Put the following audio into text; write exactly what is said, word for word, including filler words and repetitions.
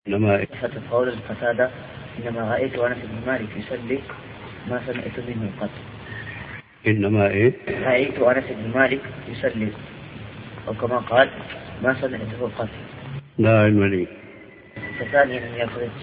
إنما صحة قول القتادة إنما رأيت أنس بن مالك يصلي ما سمعت منه قط. إنما إيه؟ رأيت أنس بن مالك يصلي، أو كما قال ما سمعته قط. لا علم لي. فثانيا أن يأخذ